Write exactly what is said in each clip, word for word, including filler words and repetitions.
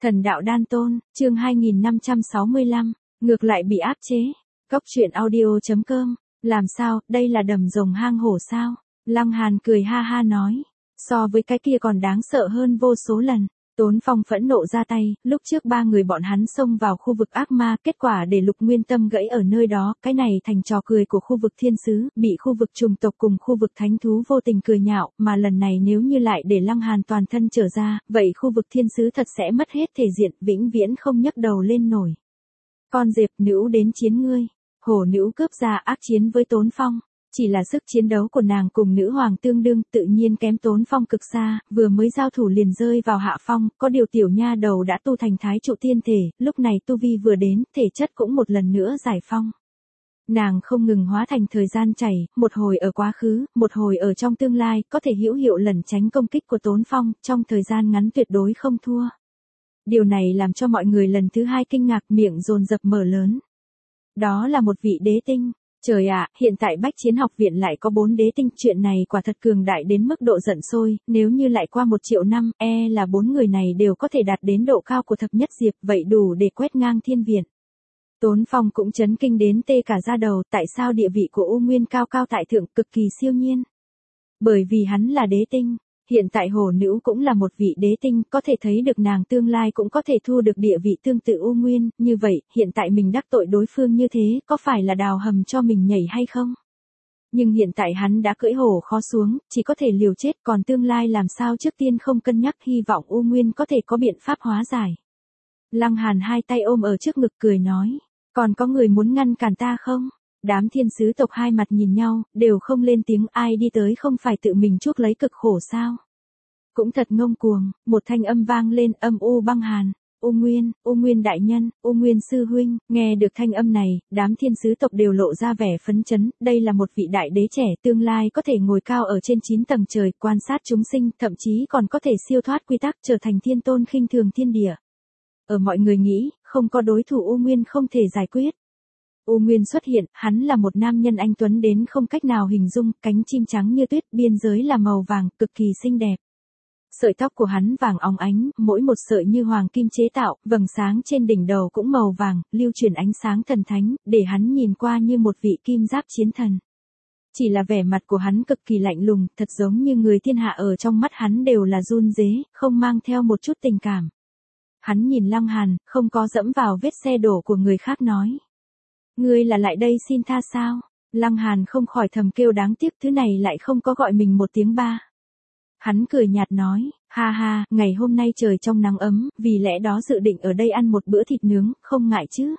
Thần đạo đan tôn, chương hai nghìn năm trăm sáu mươi lăm, ngược lại bị áp chế. Cốc truyện audio.com, làm sao, đây là đầm rồng hang hổ sao? Lăng Hàn cười ha ha nói, so với cái kia còn đáng sợ hơn vô số lần. Tốn Phong phẫn nộ ra tay, lúc trước ba người bọn hắn xông vào khu vực ác ma, kết quả để Lục Nguyên Tâm gãy ở nơi đó, cái này thành trò cười của khu vực thiên sứ, bị khu vực trùng tộc cùng khu vực thánh thú vô tình cười nhạo, mà lần này nếu như lại để Lăng Hàn toàn thân trở ra, vậy khu vực thiên sứ thật sẽ mất hết thể diện, vĩnh viễn không nhấc đầu lên nổi. Con Diệp Nữ đến chiến ngươi, hổ nữ cướp ra ác chiến với Tốn Phong. Chỉ là sức chiến đấu của nàng cùng nữ hoàng tương đương, tự nhiên kém Tốn Phong cực xa, vừa mới giao thủ liền rơi vào hạ phong, có điều tiểu nha đầu đã tu thành thái trụ tiên thể, lúc này tu vi vừa đến, thể chất cũng một lần nữa giải phong. Nàng không ngừng hóa thành thời gian chảy, một hồi ở quá khứ, một hồi ở trong tương lai, có thể hữu hiệu lẩn tránh công kích của Tốn Phong, trong thời gian ngắn tuyệt đối không thua. Điều này làm cho mọi người lần thứ hai kinh ngạc, miệng dồn dập mở lớn. Đó là một vị đế tinh. Trời ạ, hiện tại Bách Chiến học viện lại có bốn đế tinh, chuyện này quả thật cường đại đến mức độ giận sôi, nếu như lại qua một triệu năm, e là bốn người này đều có thể đạt đến độ cao của thập nhất diệp, vậy đủ để quét ngang thiên viện. Tốn Phong cũng chấn kinh đến tê cả da đầu, tại sao địa vị của U Nguyên cao cao tại thượng, cực kỳ siêu nhiên. Bởi vì hắn là đế tinh. Hiện tại hổ nữ cũng là một vị đế tinh, có thể thấy được nàng tương lai cũng có thể thu được địa vị tương tự U Nguyên, như vậy, hiện tại mình đắc tội đối phương như thế, có phải là đào hầm cho mình nhảy hay không? Nhưng hiện tại hắn đã cưỡi hổ khó xuống, chỉ có thể liều chết, còn tương lai làm sao trước tiên không cân nhắc, hy vọng U Nguyên có thể có biện pháp hóa giải. Lăng Hàn hai tay ôm ở trước ngực cười nói, còn có người muốn ngăn cản ta không? Đám thiên sứ tộc hai mặt nhìn nhau, đều không lên tiếng, ai đi tới không phải tự mình chuốc lấy cực khổ sao. Cũng thật ngông cuồng, một thanh âm vang lên, âm u băng hàn. U Nguyên, U Nguyên đại nhân, U Nguyên sư huynh, nghe được thanh âm này, đám thiên sứ tộc đều lộ ra vẻ phấn chấn, đây là một vị đại đế trẻ tương lai có thể ngồi cao ở trên chín tầng trời, quan sát chúng sinh, thậm chí còn có thể siêu thoát quy tắc, trở thành thiên tôn khinh thường thiên địa. Ở mọi người nghĩ, không có đối thủ U Nguyên không thể giải quyết. U Nguyên xuất hiện, hắn là một nam nhân anh tuấn đến không cách nào hình dung, cánh chim trắng như tuyết, biên giới là màu vàng, cực kỳ xinh đẹp. Sợi tóc của hắn vàng óng ánh, mỗi một sợi như hoàng kim chế tạo, vầng sáng trên đỉnh đầu cũng màu vàng, lưu truyền ánh sáng thần thánh, để hắn nhìn qua như một vị kim giáp chiến thần. Chỉ là vẻ mặt của hắn cực kỳ lạnh lùng, thật giống như người thiên hạ ở trong mắt hắn đều là run rế, không mang theo một chút tình cảm. Hắn nhìn Lăng Hàn, không có dẫm vào vết xe đổ của người khác nói. Ngươi là lại đây xin tha sao? Lăng Hàn không khỏi thầm kêu đáng tiếc, thứ này lại không có gọi mình một tiếng ba. Hắn cười nhạt nói, ha ha, ngày hôm nay trời trong nắng ấm, vì lẽ đó dự định ở đây ăn một bữa thịt nướng, không ngại chứ?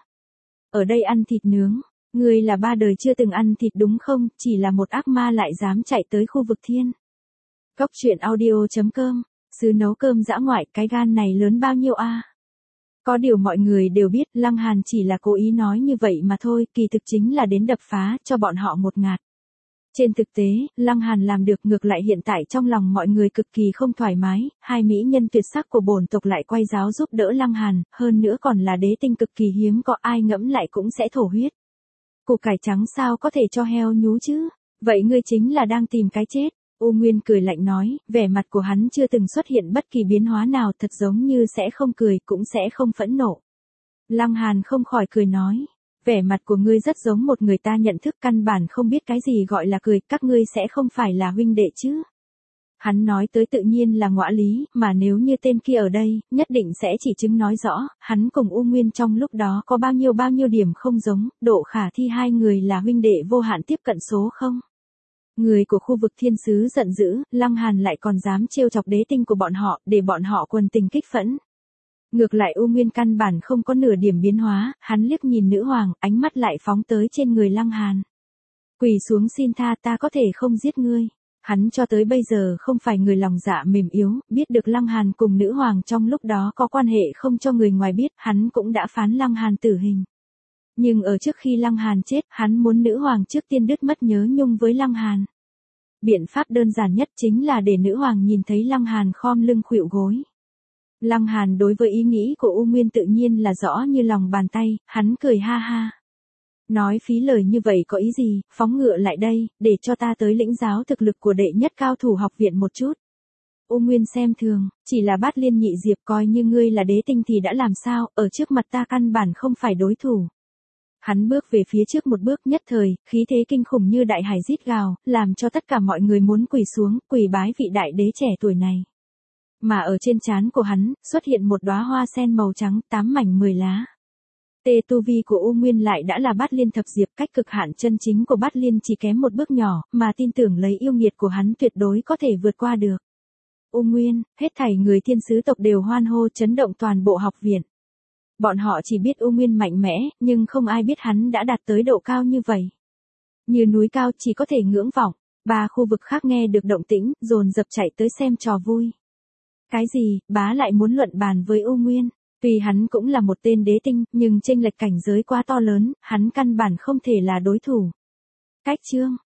Ở đây ăn thịt nướng, ngươi là ba đời chưa từng ăn thịt đúng không? Chỉ là một ác ma lại dám chạy tới khu vực thiên. Cốc truyện audio.com, sứ nấu cơm dã ngoại, cái gan này lớn bao nhiêu a? Có điều mọi người đều biết, Lăng Hàn chỉ là cố ý nói như vậy mà thôi, kỳ thực chính là đến đập phá cho bọn họ một ngạt. Trên thực tế, Lăng Hàn làm được, ngược lại hiện tại trong lòng mọi người cực kỳ không thoải mái, hai mỹ nhân tuyệt sắc của bổn tộc lại quay giáo giúp đỡ Lăng Hàn, hơn nữa còn là đế tinh cực kỳ hiếm, có ai ngẫm lại cũng sẽ thổ huyết. Củ cải trắng sao có thể cho heo nhú chứ? Vậy ngươi chính là đang tìm cái chết. U Nguyên cười lạnh nói, vẻ mặt của hắn chưa từng xuất hiện bất kỳ biến hóa nào, thật giống như sẽ không cười, cũng sẽ không phẫn nộ. Lăng Hàn không khỏi cười nói, vẻ mặt của ngươi rất giống một người ta nhận thức, căn bản không biết cái gì gọi là cười, các ngươi sẽ không phải là huynh đệ chứ. Hắn nói tới tự nhiên là ngõa lý, mà nếu như tên kia ở đây, nhất định sẽ chỉ chứng nói rõ, hắn cùng U Nguyên trong lúc đó có bao nhiêu bao nhiêu điểm không giống, độ khả thi hai người là huynh đệ vô hạn tiếp cận số không. Người của khu vực thiên sứ giận dữ, Lăng Hàn lại còn dám trêu chọc đế tinh của bọn họ, để bọn họ quần tình kích phẫn. Ngược lại U Nguyên căn bản không có nửa điểm biến hóa, hắn liếc nhìn nữ hoàng, ánh mắt lại phóng tới trên người Lăng Hàn. Quỳ xuống xin tha, ta có thể không giết ngươi. Hắn cho tới bây giờ không phải người lòng dạ mềm yếu, biết được Lăng Hàn cùng nữ hoàng trong lúc đó có quan hệ không cho người ngoài biết, hắn cũng đã phán Lăng Hàn tử hình. Nhưng ở trước khi Lăng Hàn chết, hắn muốn nữ hoàng trước tiên đứt mất nhớ nhung với Lăng Hàn. Biện pháp đơn giản nhất chính là để nữ hoàng nhìn thấy Lăng Hàn khom lưng khuỵu gối. Lăng Hàn đối với ý nghĩ của U Nguyên tự nhiên là rõ như lòng bàn tay, hắn cười ha ha. Nói phí lời như vậy có ý gì, phóng ngựa lại đây, để cho ta tới lĩnh giáo thực lực của đệ nhất cao thủ học viện một chút. U Nguyên xem thường, chỉ là Bát Liên nhị diệp coi như ngươi là đế tinh thì đã làm sao, ở trước mặt ta căn bản không phải đối thủ. Hắn bước về phía trước một bước nhất thời, khí thế kinh khủng như đại hải rít gào, làm cho tất cả mọi người muốn quỳ xuống, quỳ bái vị đại đế trẻ tuổi này. Mà ở trên trán của hắn, xuất hiện một đóa hoa sen màu trắng, tám mảnh mười lá. Tê tu vi của U Nguyên lại đã là Bát Liên thập diệp, cách cực hạn chân chính của Bát Liên chỉ kém một bước nhỏ, mà tin tưởng lấy yêu nghiệt của hắn tuyệt đối có thể vượt qua được. U Nguyên, hết thảy người thiên sứ tộc đều hoan hô chấn động toàn bộ học viện. Bọn họ chỉ biết U Nguyên mạnh mẽ, nhưng không ai biết hắn đã đạt tới độ cao như vậy. Như núi cao chỉ có thể ngưỡng vọng, ba khu vực khác nghe được động tĩnh, dồn dập chạy tới xem trò vui. Cái gì, bá lại muốn luận bàn với U Nguyên? Tuy hắn cũng là một tên đế tinh, nhưng chênh lệch cảnh giới quá to lớn, hắn căn bản không thể là đối thủ. Cách chương,